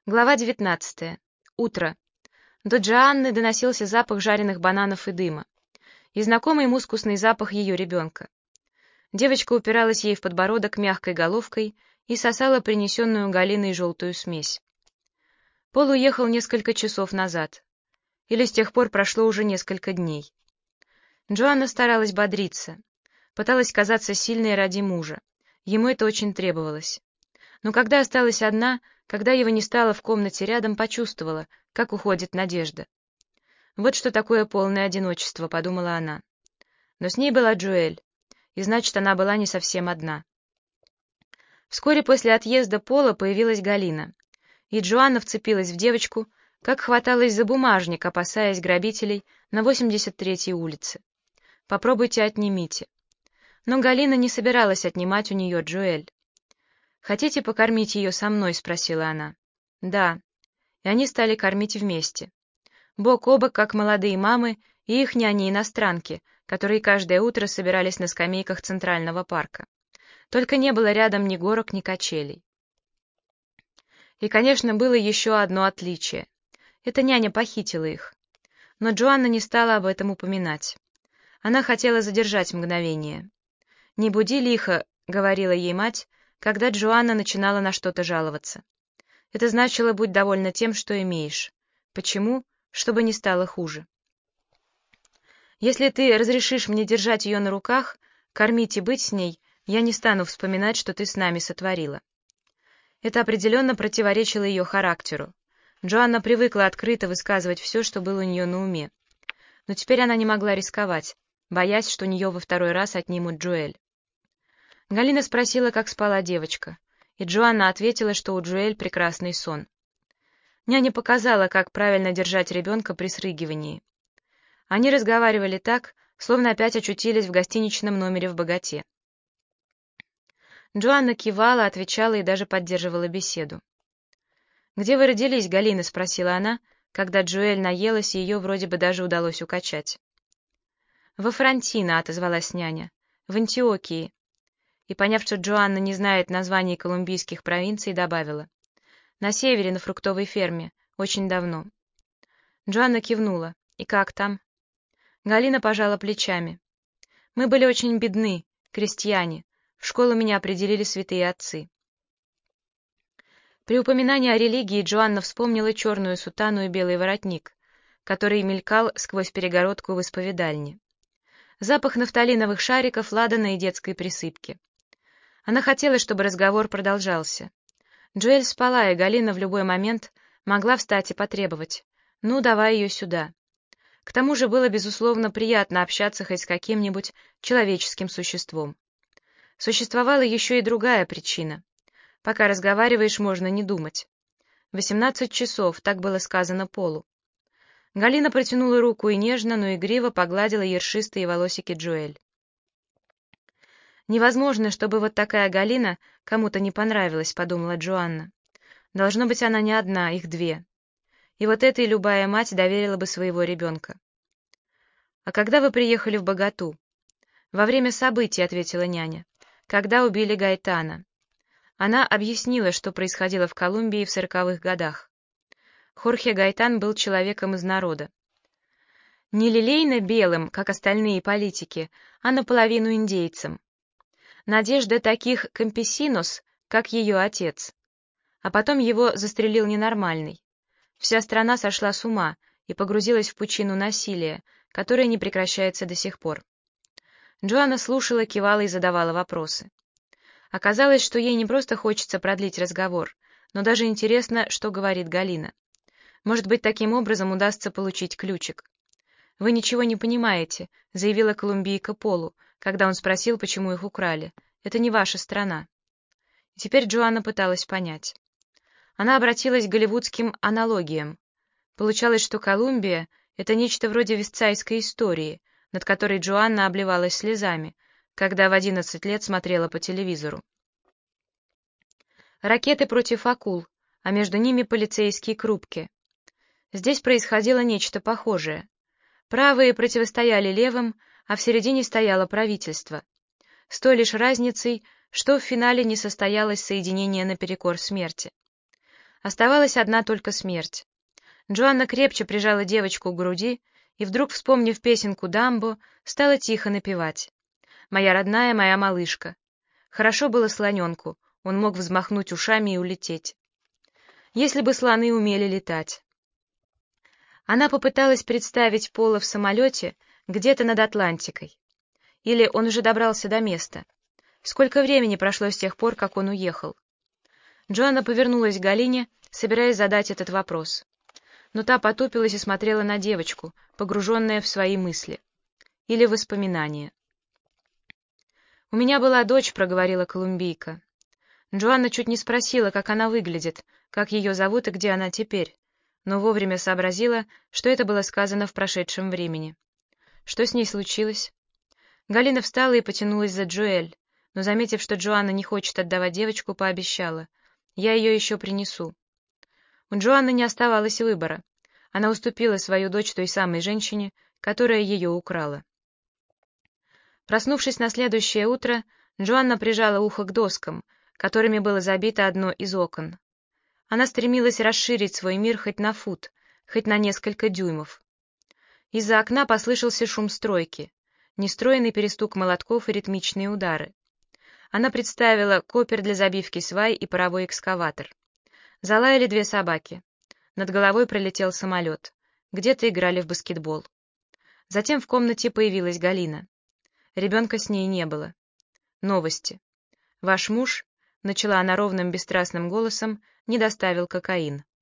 Глава 19. Утро. До Джоанны доносился запах жареных бананов и дыма, и знакомый мускусный запах ее ребенка. Девочка упиралась ей в подбородок мягкой головкой и сосала принесенную Галиной желтую смесь. Пол уехал несколько часов назад, или с тех пор прошло уже несколько дней. Джоанна старалась бодриться, пыталась казаться сильной ради мужа, ему это очень требовалось. Но когда осталась одна, когда его не стало в комнате рядом, почувствовала, как уходит надежда. «Вот что такое полное одиночество», — подумала она. Но с ней была Джоэль, и значит, она была не совсем одна. Вскоре после отъезда Пола появилась Галина, и Джоанна вцепилась в девочку, как хваталась за бумажник, опасаясь грабителей на 83-й улице. «Попробуйте отнимите». Но Галина не собиралась отнимать у нее Джоэль. «Хотите покормить ее со мной?» — спросила она. «Да». И они стали кормить вместе. Бок о бок, как молодые мамы и их няни-иностранки, которые каждое утро собирались на скамейках Центрального парка. Только не было рядом ни горок, ни качелей. И, конечно, было еще одно отличие. Эта няня похитила их. Но Джоанна не стала об этом упоминать. Она хотела задержать мгновение. «Не буди лихо», — говорила ей мать, когда Джоанна начинала на что-то жаловаться. Это значило «будь довольна тем, что имеешь». Почему? Чтобы не стало хуже. «Если ты разрешишь мне держать ее на руках, кормить и быть с ней, я не стану вспоминать, что ты с нами сотворила». Это определенно противоречило ее характеру. Джоанна привыкла открыто высказывать все, что было у нее на уме. Но теперь она не могла рисковать, боясь, что у нее во второй раз отнимут Джоэль. Галина спросила, как спала девочка, и Джоанна ответила, что у Джоэль прекрасный сон. Няня показала, как правильно держать ребенка при срыгивании. Они разговаривали так, словно опять очутились в гостиничном номере в «Богате». Джоанна кивала, отвечала и даже поддерживала беседу. «Где вы родились, Галина?» — спросила она, когда Джоэль наелась, и ее вроде бы даже удалось укачать. «Во Франтино», — отозвалась няня, — «в Антиокии». И, поняв, что Джоанна не знает названий колумбийских провинций, добавила: «На севере, на фруктовой ферме, очень давно». Джоанна кивнула. «И как там?» Галина пожала плечами. «Мы были очень бедны, крестьяне. В школу меня определили святые отцы». При упоминании о религии Джоанна вспомнила черную сутану и белый воротник, который мелькал сквозь перегородку в исповедальне. Запах нафталиновых шариков, ладана и детской присыпки. Она хотела, чтобы разговор продолжался. Джоэль спала, и Галина в любой момент могла встать и потребовать: «Ну, давай ее сюда». К тому же было, безусловно, приятно общаться хоть с каким-нибудь человеческим существом. Существовала еще и другая причина. Пока разговариваешь, можно не думать. 18 часов, так было сказано Полу. Галина протянула руку и нежно, но игриво погладила ершистые волосики Джоэль. «Невозможно, чтобы вот такая Галина кому-то не понравилась», — подумала Джоанна. «Должно быть, она не одна, их две. И вот этой любая мать доверила бы своего ребенка». «А когда вы приехали в Боготу?» «Во время событий», — ответила няня. «Когда убили Гайтана». Она объяснила, что происходило в Колумбии в 40-х годах. Хорхе Гайтан был человеком из народа. Не лилейно белым, как остальные политики, а наполовину индейцем. Надежда таких кампесинос, как ее отец. А потом его застрелил ненормальный. Вся страна сошла с ума и погрузилась в пучину насилия, которое не прекращается до сих пор. Джоанна слушала, кивала и задавала вопросы. Оказалось, что ей не просто хочется продлить разговор, но даже интересно, что говорит Галина. Может быть, таким образом удастся получить ключик. «Вы ничего не понимаете», — заявила колумбийка Полу, когда он спросил, почему их украли. «Это не ваша страна». И теперь Джоанна пыталась понять. Она обратилась к голливудским аналогиям. Получалось, что Колумбия — это нечто вроде вестсайдской истории, над которой Джоанна обливалась слезами, когда в 11 лет смотрела по телевизору. Ракеты против акул, а между ними полицейские к рубке. Здесь происходило нечто похожее. Правые противостояли левым, а в середине стояло правительство. С той лишь разницей, что в финале не состоялось соединение наперекор смерти. Оставалась одна только смерть. Джоанна крепче прижала девочку к груди и, вдруг вспомнив песенку «Дамбо», стала тихо напевать. «Моя родная, моя малышка». Хорошо было слоненку, он мог взмахнуть ушами и улететь. Если бы слоны умели летать. Она попыталась представить Пола в самолете где-то над Атлантикой. Или он уже добрался до места. Сколько времени прошло с тех пор, как он уехал? Джоанна повернулась к Галине, собираясь задать этот вопрос. Но та потупилась и смотрела на девочку, погруженная в свои мысли. Или воспоминания. «У меня была дочь», — проговорила колумбийка. Джоанна чуть не спросила, как она выглядит, как ее зовут и где она теперь, но вовремя сообразила, что это было сказано в прошедшем времени. Что с ней случилось? Галина встала и потянулась за Джоэль, но, заметив, что Джоанна не хочет отдавать девочку, пообещала: «Я ее еще принесу». У Джоанны не оставалось выбора. Она уступила свою дочь той самой женщине, которая ее украла. Проснувшись на следующее утро, Джоанна прижала ухо к доскам, которыми было забито одно из окон. Она стремилась расширить свой мир хоть на фут, хоть на несколько дюймов. Из-за окна послышался шум стройки, нестройный перестук молотков и ритмичные удары. Она представила копер для забивки свай и паровой экскаватор. Залаяли две собаки. Над головой пролетел самолет. Где-то играли в баскетбол. Затем в комнате появилась Галина. Ребенка с ней не было. Новости. Ваш муж, — начала она ровным бесстрастным голосом, — не доставил кокаин.